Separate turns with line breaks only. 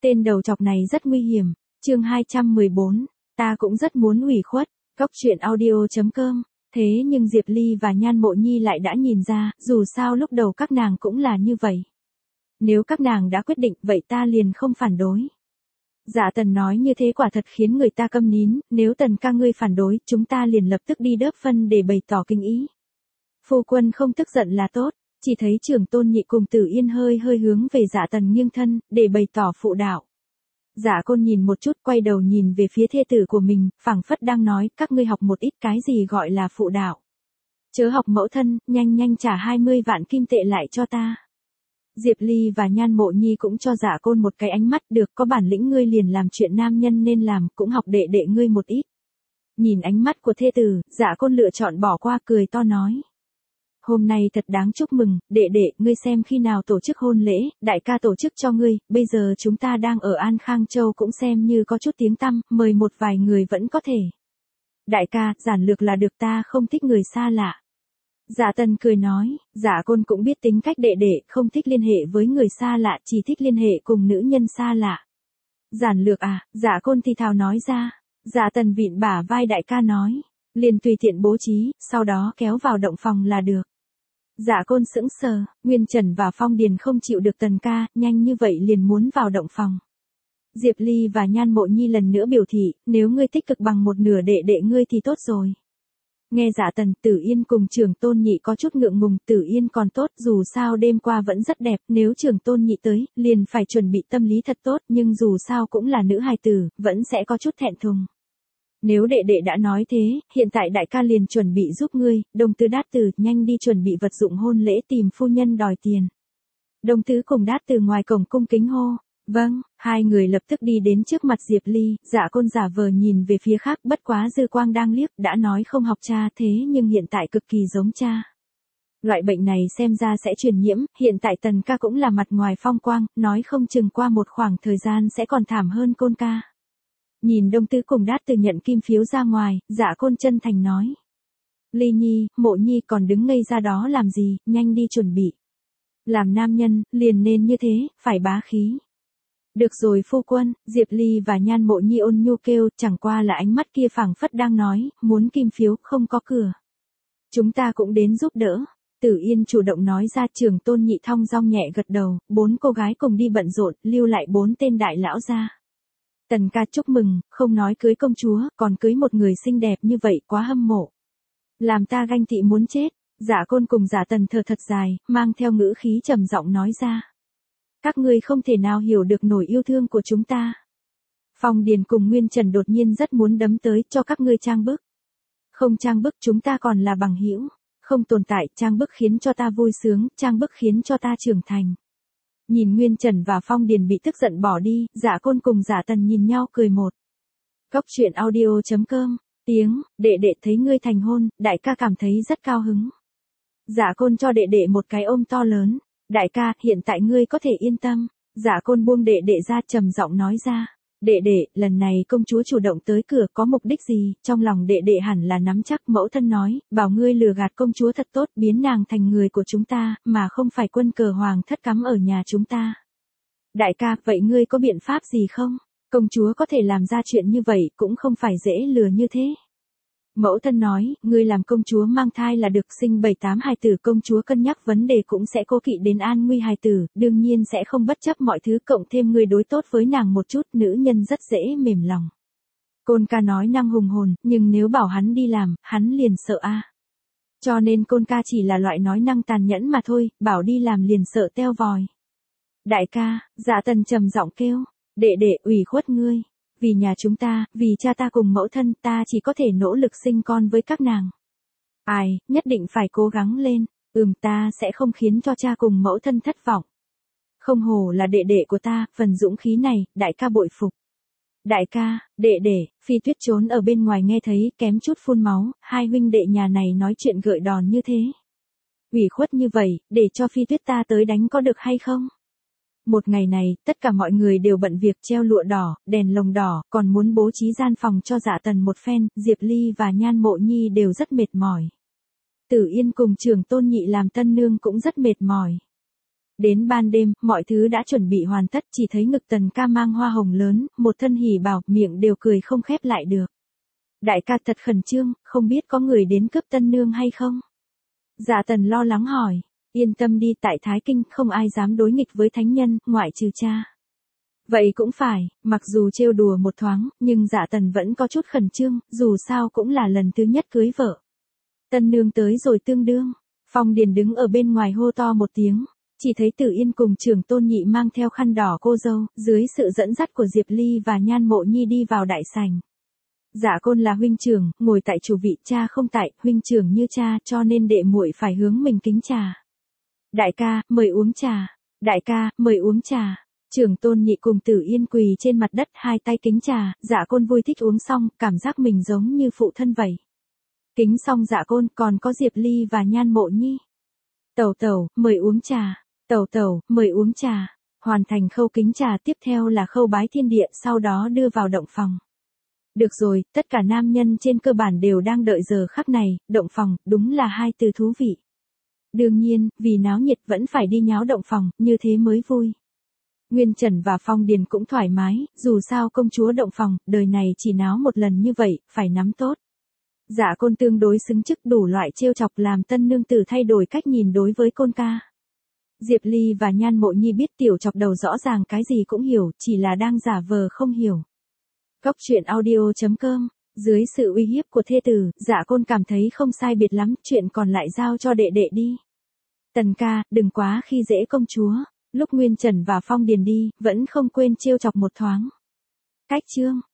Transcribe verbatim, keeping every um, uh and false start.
Tên đầu chọc này rất nguy hiểm. Chương hai trăm mười bốn, ta cũng rất muốn ủy khuất. Góc truyện audio chấm com. Thế nhưng Diệp Ly và Nhan Mộ Nhi lại đã nhìn ra, dù sao lúc đầu các nàng cũng là như vậy. Nếu các nàng đã quyết định, vậy ta liền không phản đối. Dạ Tần nói như thế quả thật khiến người ta câm nín, nếu Tần ca ngươi phản đối, chúng ta liền lập tức đi đớp phân để bày tỏ kinh ý. Phu quân không tức giận là tốt, chỉ thấy Trưởng Tôn Nhị cùng Tử Yên hơi hơi hướng về Dạ Tần nghiêng thân, để bày tỏ phụ đạo. Dạ Côn nhìn một chút, quay đầu nhìn về phía thê tử của mình, phảng phất đang nói, các ngươi học một ít cái gì gọi là phụ đạo. Chớ học mẫu thân, nhanh nhanh trả hai mươi vạn kim tệ lại cho ta. Diệp Ly và Nhan Mộ Nhi cũng cho Dạ Côn một cái ánh mắt, được, có bản lĩnh ngươi liền làm chuyện nam nhân nên làm, cũng học đệ đệ ngươi một ít. Nhìn ánh mắt của thê tử, Dạ Côn lựa chọn bỏ qua, cười to nói. Hôm nay thật đáng chúc mừng, đệ đệ, ngươi xem khi nào tổ chức hôn lễ, đại ca tổ chức cho ngươi, bây giờ chúng ta đang ở An Khang Châu cũng xem như có chút tiếng tăm, mời một vài người vẫn có thể. Đại ca, giản lược là được, ta không thích người xa lạ. Dạ Tần cười nói, Dạ Côn cũng biết tính cách đệ đệ, không thích liên hệ với người xa lạ, chỉ thích liên hệ cùng nữ nhân xa lạ. Giản lược à, Dạ Côn thì thào nói ra. Dạ Tần vịn bả vai đại ca nói, liền tùy tiện bố trí, sau đó kéo vào động phòng là được. Dạ Côn sững sờ, Nguyên Trần và Phong Điền không chịu được Tần ca, nhanh như vậy liền muốn vào động phòng. Diệp Ly và Nhan Mộ Nhi lần nữa biểu thị, nếu ngươi tích cực bằng một nửa đệ đệ ngươi thì tốt rồi. Nghe Dạ Tần, Tử Yên cùng Trưởng Tôn Nhị có chút ngượng ngùng, Tử Yên còn tốt, dù sao đêm qua vẫn rất đẹp, nếu Trưởng Tôn Nhị tới, liền phải chuẩn bị tâm lý thật tốt, nhưng dù sao cũng là nữ hài tử, vẫn sẽ có chút thẹn thùng. Nếu đệ đệ đã nói thế, hiện tại đại ca liền chuẩn bị giúp ngươi, Đồng Tứ Đát Tử, nhanh đi chuẩn bị vật dụng hôn lễ tìm phu nhân đòi tiền. Đồng Tứ cùng Đát Tử ngoài cổng cung kính hô. Vâng, hai người lập tức đi đến trước mặt Diệp Ly, Dạ Côn giả vờ nhìn về phía khác, bất quá dư quang đang liếc, đã nói không học cha thế nhưng hiện tại cực kỳ giống cha. Loại bệnh này xem ra sẽ truyền nhiễm, hiện tại Tần ca cũng là mặt ngoài phong quang, nói không chừng qua một khoảng thời gian sẽ còn thảm hơn Côn ca. Nhìn Đông Tứ cùng Đát Tử nhận kim phiếu ra ngoài, Dạ Côn chân thành nói. Ly Nhi, Mộ Nhi còn đứng ngây ra đó làm gì, nhanh đi chuẩn bị. Làm nam nhân, liền nên như thế, phải bá khí. Được rồi phu quân, Diệp Ly và Nhan Mộ Nhi ôn nhu kêu, chẳng qua là ánh mắt kia phảng phất đang nói, muốn kim phiếu, không có cửa. Chúng ta cũng đến giúp đỡ. Tử Yên chủ động nói ra. Trưởng Tôn Nhị thong dong nhẹ gật đầu, bốn cô gái cùng đi bận rộn, lưu lại bốn tên đại lão ra. Tần ca chúc mừng, không nói cưới công chúa, còn cưới một người xinh đẹp như vậy, quá hâm mộ. Làm ta ganh tị muốn chết. Dạ Côn cùng Dạ Tần thở thật dài, mang theo ngữ khí trầm giọng nói ra. Các ngươi không thể nào hiểu được nổi yêu thương của chúng ta. Phong Điền cùng Nguyên Trần đột nhiên rất muốn đấm tới, cho các ngươi trang bức. Không trang bức, chúng ta còn là bằng hữu. Không tồn tại, trang bức khiến cho ta vui sướng, trang bức khiến cho ta trưởng thành. Nhìn Nguyên Trần và Phong Điền bị tức giận bỏ đi, Dạ Côn cùng Dạ Tần nhìn nhau cười một. Góc truyện audio chấm com. Tiếng, đệ đệ thấy ngươi thành hôn, đại ca cảm thấy rất cao hứng. Dạ Côn cho đệ đệ một cái ôm to lớn. Đại ca, hiện tại ngươi có thể yên tâm. Dạ Côn buông đệ đệ ra, trầm giọng nói ra. Đệ đệ, lần này công chúa chủ động tới cửa có mục đích gì, trong lòng đệ đệ hẳn là nắm chắc. Mẫu thân nói, bảo ngươi lừa gạt công chúa thật tốt, biến nàng thành người của chúng ta, mà không phải quân cờ hoàng thất cắm ở nhà chúng ta. Đại ca, vậy ngươi có biện pháp gì không? Công chúa có thể làm ra chuyện như vậy, cũng không phải dễ lừa như thế. Mẫu thân nói, ngươi làm công chúa mang thai là được, sinh bảy tám hài tử, công chúa cân nhắc vấn đề cũng sẽ cố kỵ đến an nguy hài tử, đương nhiên sẽ không bất chấp mọi thứ, cộng thêm ngươi đối tốt với nàng một chút, nữ nhân rất dễ mềm lòng. Côn ca nói năng hùng hồn, nhưng nếu bảo hắn đi làm, hắn liền sợ a. Cho nên Côn ca chỉ là loại nói năng tàn nhẫn mà thôi, bảo đi làm liền sợ teo vòi. Đại ca, Dạ Tần trầm giọng kêu, đệ đệ ủy khuất ngươi. Vì nhà chúng ta, vì cha ta cùng mẫu thân, ta chỉ có thể nỗ lực sinh con với các nàng. Ai, nhất định phải cố gắng lên, ừm ta sẽ không khiến cho cha cùng mẫu thân thất vọng. Không hổ là đệ đệ của ta, phần dũng khí này, đại ca bội phục. Đại ca, đệ đệ, Phi Tuyết trốn ở bên ngoài nghe thấy, kém chút phun máu, hai huynh đệ nhà này nói chuyện gợi đòn như thế. Ủy khuất như vậy, để cho Phi Tuyết ta tới đánh có được hay không? Một ngày này, tất cả mọi người đều bận việc treo lụa đỏ, đèn lồng đỏ, còn muốn bố trí gian phòng cho Dạ Tần một phen, Diệp Ly và Nhan Mộ Nhi đều rất mệt mỏi. Tử Yên cùng Trưởng Tôn Nhị làm tân nương cũng rất mệt mỏi. Đến ban đêm, mọi thứ đã chuẩn bị hoàn tất, chỉ thấy ngực Tần ca mang hoa hồng lớn, một thân hỉ bảo, miệng đều cười không khép lại được. Đại ca thật khẩn trương, không biết có người đến cướp tân nương hay không? Dạ Tần lo lắng hỏi, yên tâm đi, tại Thái Kinh không ai dám đối nghịch với thánh nhân, ngoại trừ cha. Vậy cũng phải, mặc dù trêu đùa một thoáng, nhưng Dạ Tần vẫn có chút khẩn trương, dù sao cũng là lần thứ nhất cưới vợ. Tân nương tới rồi tương đương, Phong Điền đứng ở bên ngoài hô to một tiếng, chỉ thấy Tử Yên cùng Trưởng Tôn Nhị mang theo khăn đỏ cô dâu, dưới sự dẫn dắt của Diệp Ly và Nhan Mộ Nhi đi vào đại sảnh. Dạ Côn là huynh trưởng, ngồi tại chủ vị, cha không tại, huynh trưởng như cha, cho nên đệ muội phải hướng mình kính trà. Đại ca, mời uống trà. Đại ca, mời uống trà. Trưởng Tôn Nhị cùng Tử Yên quỳ trên mặt đất, hai tay kính trà, Dạ Côn vui thích uống xong, cảm giác mình giống như phụ thân vậy. Kính xong Dạ Côn, còn có Diệp Ly và Nhan Mộ Nhi. Tẩu tẩu, mời uống trà. Tẩu tẩu, mời uống trà. Hoàn thành khâu kính trà, tiếp theo là khâu bái thiên địa, sau đó đưa vào động phòng. Được rồi, tất cả nam nhân trên cơ bản đều đang đợi giờ khắc này, động phòng, đúng là hai từ thú vị. Đương nhiên, vì náo nhiệt vẫn phải đi nháo động phòng, như thế mới vui. Nguyên Trần và Phong Điền cũng thoải mái, dù sao công chúa động phòng, đời này chỉ náo một lần như vậy, phải nắm tốt. Dạ Côn tương đối xứng chức, đủ loại trêu chọc làm tân nương tử thay đổi cách nhìn đối với Côn ca. Diệp Ly và Nhan Mộ Nhi biết tiểu chọc đầu rõ ràng cái gì cũng hiểu, chỉ là đang giả vờ không hiểu. Góc truyện audio chấm com, dưới sự uy hiếp của thê tử, Dạ Côn cảm thấy không sai biệt lắm, chuyện còn lại giao cho đệ đệ đi. Tần ca, đừng quá khi dễ công chúa. Lúc Nguyên Trần và Phong Điền đi, vẫn không quên trêu chọc một thoáng. Cách chương